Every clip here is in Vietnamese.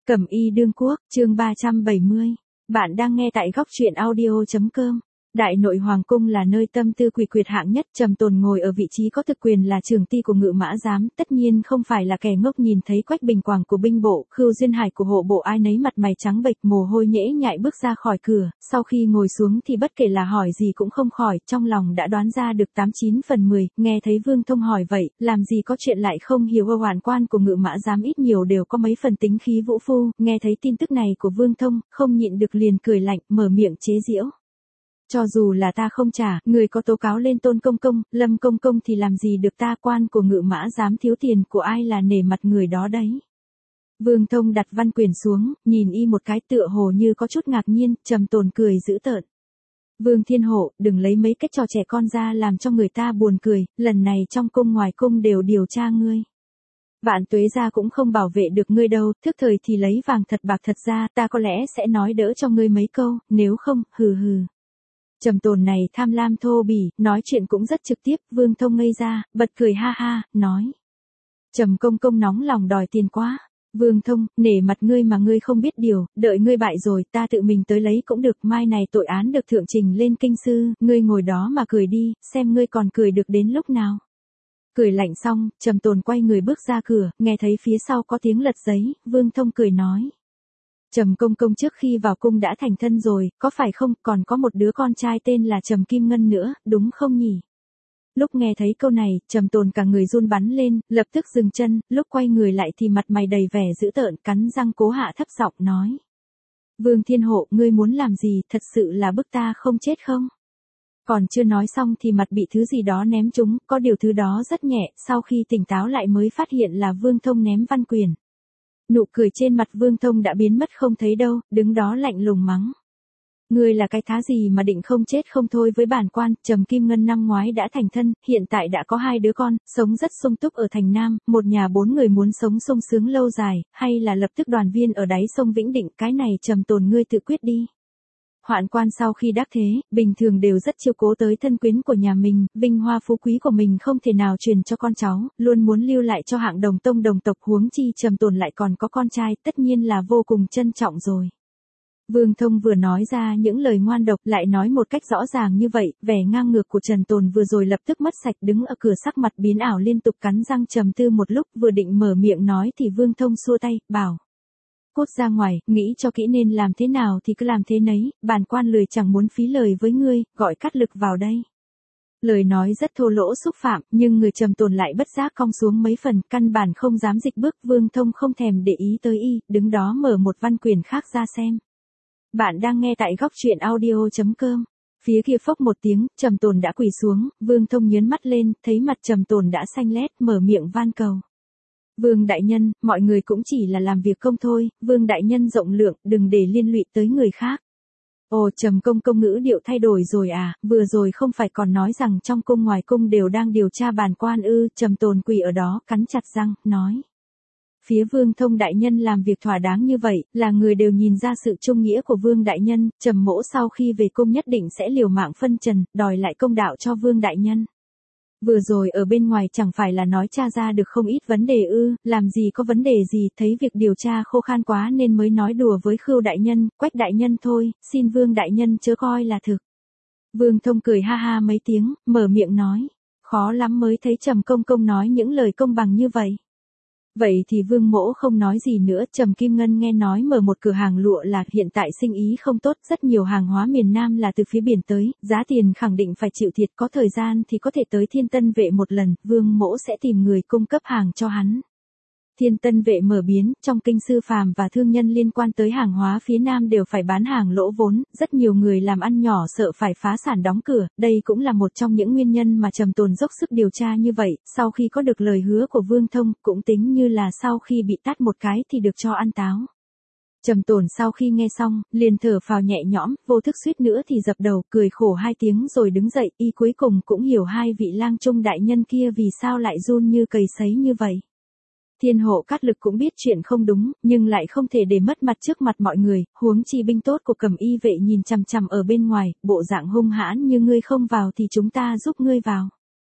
Cẩm y đương quốc, chương 370. Bạn đang nghe tại góc truyện audio.com. Đại nội hoàng cung là nơi tâm tư quỷ quyệt hạng nhất, Trầm Tồn ngồi ở vị trí có thực quyền là trưởng ty của Ngự Mã Giám, tất nhiên không phải là kẻ ngốc, nhìn thấy Quách Bình Quảng của binh bộ, Khưu Duyên Hải của hộ bộ, ai nấy mặt mày trắng bệch, mồ hôi nhễ nhại bước ra khỏi cửa, sau khi ngồi xuống thì bất kể là hỏi gì cũng không khỏi, trong lòng đã đoán ra được 89/10, nghe thấy Vương Thông hỏi vậy, làm gì có chuyện lại không hiểu, hoàn quan của Ngự Mã Giám ít nhiều đều có mấy phần tính khí vũ phu, nghe thấy tin tức này của Vương Thông, không nhịn được liền cười lạnh, mở miệng chế giễu. Cho dù là ta không trả, người có tố cáo lên Tôn Công Công, Lâm Công Công thì làm gì được ta, quan của Ngự Mã Giám thiếu tiền của ai là nể mặt người đó đấy. Vương Thông đặt văn quyển xuống, nhìn y một cái tựa hồ như có chút ngạc nhiên, Trầm Tồn cười dữ tợn. Vương Thiên Hộ, đừng lấy mấy cái trò trẻ con ra làm cho người ta buồn cười, lần này trong cung ngoài cung đều điều tra ngươi. Vạn Tuế gia cũng không bảo vệ được ngươi đâu, thức thời thì lấy vàng thật bạc thật ra, ta có lẽ sẽ nói đỡ cho ngươi mấy câu, nếu không, hừ hừ. Trầm Tồn này tham lam thô bỉ, nói chuyện cũng rất trực tiếp, Vương Thông ngây ra, bật cười ha ha, nói. Trầm Công Công nóng lòng đòi tiền quá. Vương Thông, nể mặt ngươi mà ngươi không biết điều, đợi ngươi bại rồi, ta tự mình tới lấy cũng được, mai này tội án được thượng trình lên kinh sư, ngươi ngồi đó mà cười đi, xem ngươi còn cười được đến lúc nào. Cười lạnh xong, Trầm Tồn quay người bước ra cửa, nghe thấy phía sau có tiếng lật giấy, Vương Thông cười nói. Trầm Công Công trước khi vào cung đã thành thân rồi, có phải không, còn có một đứa con trai tên là Trầm Kim Ngân nữa, đúng không nhỉ? Lúc nghe thấy câu này, Trầm Tồn cả người run bắn lên, lập tức dừng chân, lúc quay người lại thì mặt mày đầy vẻ dữ tợn, cắn răng cố hạ thấp giọng nói. Vương Thiên Hộ, ngươi muốn làm gì, thật sự là bức ta không chết không? Còn chưa nói xong thì mặt bị thứ gì đó ném trúng, có điều thứ đó rất nhẹ, sau khi tỉnh táo lại mới phát hiện là Vương Thông ném văn quyển. Nụ cười trên mặt Vương Thông đã biến mất không thấy đâu, đứng đó lạnh lùng mắng. Ngươi là cái thá gì mà định không chết không thôi với bản quan, Trầm Kim Ngân năm ngoái đã thành thân, hiện tại đã có 2 đứa con, sống rất sung túc ở thành Nam, một nhà 4 người muốn sống sung sướng lâu dài, hay là lập tức đoàn viên ở đáy sông Vĩnh Định, cái này Trầm Tồn ngươi tự quyết đi. Hoạn quan sau khi đắc thế, bình thường đều rất chiếu cố tới thân quyến của nhà mình, vinh hoa phú quý của mình không thể nào truyền cho con cháu, luôn muốn lưu lại cho hạng đồng tông đồng tộc, huống chi Trầm Tồn lại còn có con trai, tất nhiên là vô cùng trân trọng rồi. Vương Thông vừa nói ra những lời ngoan độc, lại nói một cách rõ ràng như vậy, vẻ ngang ngược của Trầm Tồn vừa rồi lập tức mất sạch, đứng ở cửa sắc mặt biến ảo, liên tục cắn răng trầm tư một lúc, vừa định mở miệng nói thì Vương Thông xua tay, bảo. Cút ra ngoài, nghĩ cho kỹ nên làm thế nào thì cứ làm thế nấy, bản quan lười chẳng muốn phí lời với ngươi, gọi Cát Lực vào đây. Lời nói rất thô lỗ xúc phạm, nhưng người Trầm Tồn lại bất giác cong xuống mấy phần, căn bản không dám dịch bước, Vương Thông không thèm để ý tới y, đứng đó mở một văn quyển khác ra xem. Bạn đang nghe tại góc truyện audio.com. Phía kia phốc một tiếng, Trầm Tồn đã quỳ xuống, Vương Thông nhớn mắt lên, thấy mặt Trầm Tồn đã xanh lét, mở miệng van cầu. Vương đại nhân, mọi người cũng chỉ là làm việc công thôi, Vương đại nhân rộng lượng, đừng để liên lụy tới người khác. Ồ, Trầm Công Công ngữ điệu thay đổi rồi à, vừa rồi không phải còn nói rằng trong cung ngoài cung đều đang điều tra bản quan ư, Trầm Tồn quỳ ở đó, cắn chặt răng, nói. Phía Vương Thông đại nhân làm việc thỏa đáng như vậy, là người đều nhìn ra sự trung nghĩa của Vương đại nhân, Trầm mỗ sau khi về cung nhất định sẽ liều mạng phân trần, đòi lại công đạo cho Vương đại nhân. Vừa rồi ở bên ngoài chẳng phải là nói tra ra được không ít vấn đề ư, làm gì có vấn đề gì, thấy việc điều tra khô khan quá nên mới nói đùa với Khưu đại nhân, Quách đại nhân thôi, xin Vương đại nhân chớ coi là thực. Vương Thông cười ha ha mấy tiếng, mở miệng nói, khó lắm mới thấy Trầm Công Công nói những lời công bằng như vậy. Vậy thì Vương mỗ không nói gì nữa, Trầm Kim Ngân nghe nói mở một cửa hàng lụa là hiện tại sinh ý không tốt, rất nhiều hàng hóa miền Nam là từ phía biển tới, giá tiền khẳng định phải chịu thiệt, có thời gian thì có thể tới Thiên Tân Vệ một lần, Vương mỗ sẽ tìm người cung cấp hàng cho hắn. Thiên Tân Vệ mở biến, trong kinh sư phàm và thương nhân liên quan tới hàng hóa phía Nam đều phải bán hàng lỗ vốn, rất nhiều người làm ăn nhỏ sợ phải phá sản đóng cửa, đây cũng là một trong những nguyên nhân mà Trầm Tồn dốc sức điều tra như vậy, sau khi có được lời hứa của Vương Thông, cũng tính như là sau khi bị tát một cái thì được cho ăn táo. Trầm Tồn sau khi nghe xong, liền thở phào nhẹ nhõm, vô thức suýt nữa thì dập đầu, cười khổ 2 tiếng rồi đứng dậy, y cuối cùng cũng hiểu 2 vị lang trung đại nhân kia vì sao lại run như cầy sấy như vậy. Thiên Hộ Cát Lực cũng biết chuyện không đúng, nhưng lại không thể để mất mặt trước mặt mọi người, huống chi binh tốt của Cẩm y vệ nhìn chằm chằm ở bên ngoài, bộ dạng hung hãn như ngươi không vào thì chúng ta giúp ngươi vào.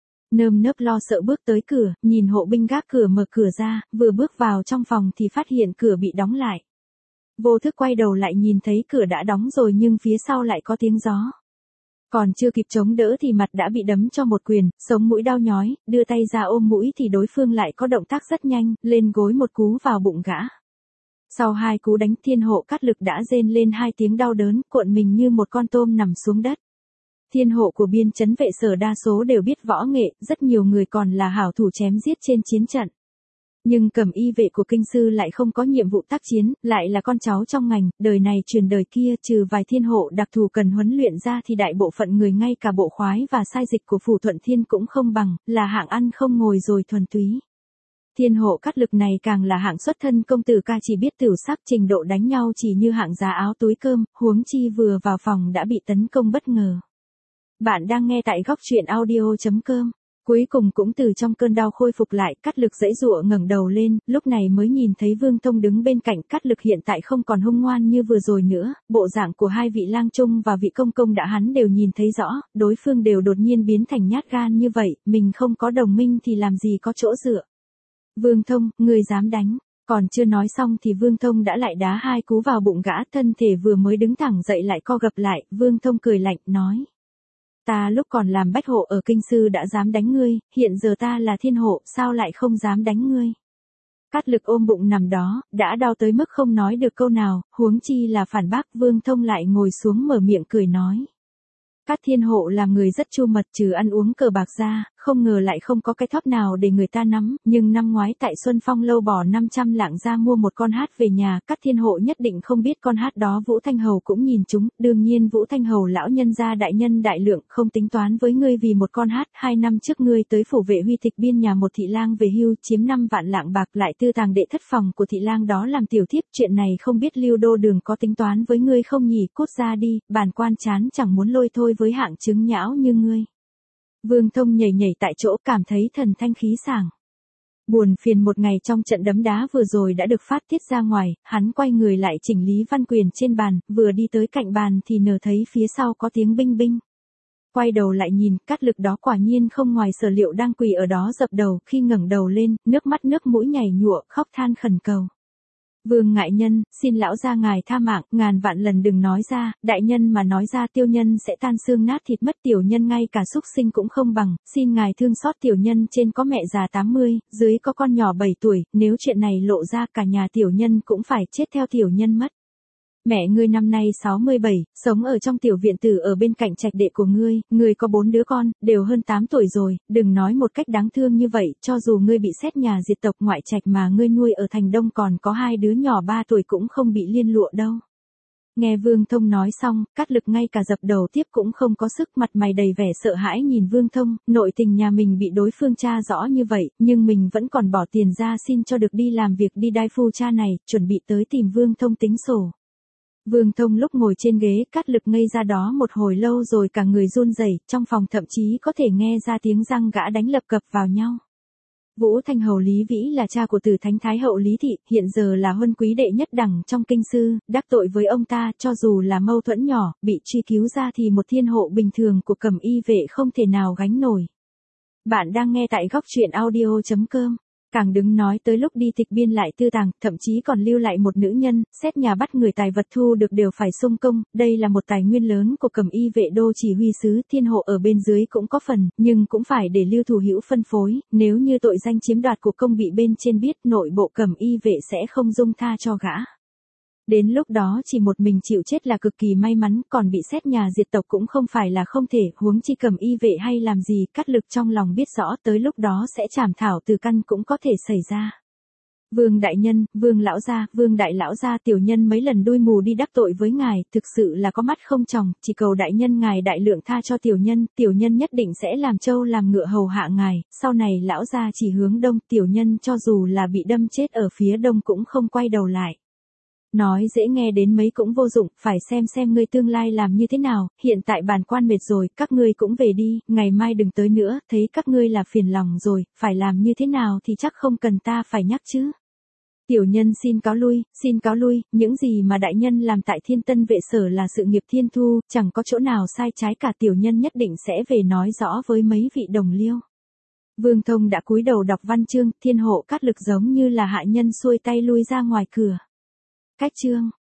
Nơm nớp lo sợ bước tới cửa, nhìn hộ binh gác cửa mở cửa ra, vừa bước vào trong phòng thì phát hiện cửa bị đóng lại. Vô thức quay đầu lại nhìn thấy cửa đã đóng rồi nhưng phía sau lại có tiếng gió. Còn chưa kịp chống đỡ thì mặt đã bị đấm cho một quyền, sống mũi đau nhói, đưa tay ra ôm mũi thì đối phương lại có động tác rất nhanh, lên gối một cú vào bụng gã. Sau 2 cú đánh, Thiên Hộ Cát Lực đã rên lên 2 tiếng đau đớn, cuộn mình như một con tôm nằm xuống đất. Thiên hộ của biên trấn vệ sở đa số đều biết võ nghệ, rất nhiều người còn là hảo thủ chém giết trên chiến trận. Nhưng Cẩm Y vệ của kinh sư lại không có nhiệm vụ tác chiến, lại là con cháu trong ngành, đời này truyền đời kia, trừ vài thiên hộ đặc thù cần huấn luyện ra thì đại bộ phận người ngay cả bộ khoái và sai dịch của Phủ Thuận Thiên cũng không bằng, là hạng ăn không ngồi rồi thuần túy. Thiên Hộ Cát Lực này càng là hạng xuất thân công tử ca, chỉ biết tửu sắc, trình độ đánh nhau chỉ như hạng giá áo túi cơm, huống chi vừa vào phòng đã bị tấn công bất ngờ. Bạn đang nghe tại góc truyện audio.com. Cuối cùng cũng từ trong cơn đau khôi phục lại, Cát Lực giãy giụa ngẩng đầu lên, lúc này mới nhìn thấy Vương Thông đứng bên cạnh. Cát Lực hiện tại không còn hung ngoan như vừa rồi nữa, bộ dạng của hai vị lang trung và vị công công đã hắn đều nhìn thấy rõ, đối phương đều đột nhiên biến thành nhát gan như vậy, mình không có đồng minh thì làm gì có chỗ dựa. Vương Thông, ngươi dám đánh. Còn chưa nói xong thì Vương Thông đã lại đá 2 cú vào bụng gã, thân thể vừa mới đứng thẳng dậy lại co gập lại. Vương Thông cười lạnh, nói. Ta lúc còn làm bách hộ ở kinh sư đã dám đánh ngươi, hiện giờ ta là thiên hộ, sao lại không dám đánh ngươi. Cát Lực ôm bụng nằm đó, đã đau tới mức không nói được câu nào, huống chi là phản bác. Vương Thông lại ngồi xuống mở miệng cười nói. Cát thiên hộ là người rất chu mật, trừ ăn uống cờ bạc ra, không ngờ lại không có cái thóp nào để người ta nắm, nhưng năm ngoái tại Xuân Phong lâu bỏ 500 lạng ra mua một con hát về nhà, Cát thiên hộ nhất định không biết con hát đó Vũ Thanh Hầu cũng nhìn chúng, đương nhiên Vũ Thanh Hầu lão nhân gia đại nhân đại lượng, không tính toán với ngươi vì một con hát. 2 năm trước ngươi tới phủ vệ Huy Tịch biên nhà một thị lang về hưu, chiếm 5 vạn lạng bạc, lại tư tàng đệ thất phòng của thị lang đó làm tiểu thiếp, chuyện này không biết Lưu Đô Đường có tính toán với ngươi không nhỉ, cút ra đi, bản quan chán chẳng muốn lôi thôi với hạng chứng nhão như ngươi. Vương Thông nhảy nhảy tại chỗ, cảm thấy thần thanh khí sảng. Buồn phiền một ngày trong trận đấm đá vừa rồi đã được phát tiết ra ngoài, hắn quay người lại chỉnh lý văn quyền trên bàn, vừa đi tới cạnh bàn thì nờ thấy phía sau có tiếng binh binh. Quay đầu lại nhìn, Cát Lực đó quả nhiên không ngoài sở liệu đang quỳ ở đó dập đầu, khi ngẩng đầu lên, nước mắt nước mũi nhảy nhụa, khóc than khẩn cầu. Vương ngại nhân, xin lão gia ngài tha mạng, ngàn vạn lần đừng nói ra, đại nhân mà nói ra tiêu nhân sẽ tan xương nát thịt mất, tiểu nhân ngay cả súc sinh cũng không bằng, xin ngài thương xót tiểu nhân, trên có mẹ già 80, dưới có con nhỏ 7 tuổi, nếu chuyện này lộ ra cả nhà tiểu nhân cũng phải chết theo tiểu nhân mất. Mẹ ngươi năm nay 67, sống ở trong tiểu viện tử ở bên cạnh trạch đệ của ngươi có 4 đứa con, đều hơn 8 tuổi rồi, đừng nói một cách đáng thương như vậy, cho dù ngươi bị xét nhà diệt tộc, ngoại trạch mà ngươi nuôi ở thành Đông còn có 2 đứa nhỏ 3 tuổi cũng không bị liên lụa đâu. Nghe Vương Thông nói xong, Cát Lực ngay cả dập đầu tiếp cũng không có sức, mặt mày đầy vẻ sợ hãi nhìn Vương Thông, nội tình nhà mình bị đối phương tra rõ như vậy, nhưng mình vẫn còn bỏ tiền ra xin cho được đi làm việc đi đai phu cha này, chuẩn bị tới tìm Vương Thông tính sổ. Vương Thông lúc ngồi trên ghế, Cát Lực ngây ra đó một hồi lâu rồi cả người run rẩy, trong phòng thậm chí có thể nghe ra tiếng răng gã đánh lập cập vào nhau. Vũ Thanh Hầu Lý Vĩ là cha của Tử Thánh Thái hậu Lý Thị, hiện giờ là huân quý đệ nhất đẳng trong kinh sư, đắc tội với ông ta, cho dù là mâu thuẫn nhỏ, bị truy cứu ra thì một thiên hộ bình thường của Cẩm Y vệ không thể nào gánh nổi. Bạn đang nghe tại góc truyện audio.com. Càng đứng nói tới lúc đi tịch biên lại tư tàng, thậm chí còn lưu lại một nữ nhân, xét nhà bắt người tài vật thu được đều phải sung công, đây là một tài nguyên lớn của Cẩm Y vệ đô chỉ huy sứ, thiên hộ ở bên dưới cũng có phần, nhưng cũng phải để Lưu Thủ Hữu phân phối, nếu như tội danh chiếm đoạt của công bị bên trên biết, nội bộ Cẩm Y vệ sẽ không dung tha cho gã. Đến lúc đó chỉ một mình chịu chết là cực kỳ may mắn, còn bị xét nhà diệt tộc cũng không phải là không thể, huống chi Cẩm Y vệ hay làm gì, Cát Lực trong lòng biết rõ tới lúc đó sẽ chảm thảo từ căn cũng có thể xảy ra. Vương đại nhân, Vương lão gia, Vương đại lão gia, tiểu nhân mấy lần đuôi mù đi đắc tội với ngài, thực sự là có mắt không tròng, chỉ cầu đại nhân ngài đại lượng tha cho tiểu nhân nhất định sẽ làm trâu làm ngựa hầu hạ ngài, sau này lão gia chỉ hướng đông, tiểu nhân cho dù là bị đâm chết ở phía đông cũng không quay đầu lại. Nói dễ nghe đến mấy cũng vô dụng, phải xem ngươi tương lai làm như thế nào, hiện tại bản quan mệt rồi, các ngươi cũng về đi, ngày mai đừng tới nữa, thấy các ngươi là phiền lòng rồi, phải làm như thế nào thì chắc không cần ta phải nhắc chứ. Tiểu nhân xin cáo lui, những gì mà đại nhân làm tại Thiên Tân vệ sở là sự nghiệp thiên thu, chẳng có chỗ nào sai trái cả, tiểu nhân nhất định sẽ về nói rõ với mấy vị đồng liêu. Vương Thông đã cúi đầu đọc văn chương, Thiên hộ Cát Lực giống như là hạ nhân xuôi tay lui ra ngoài cửa. Cách chương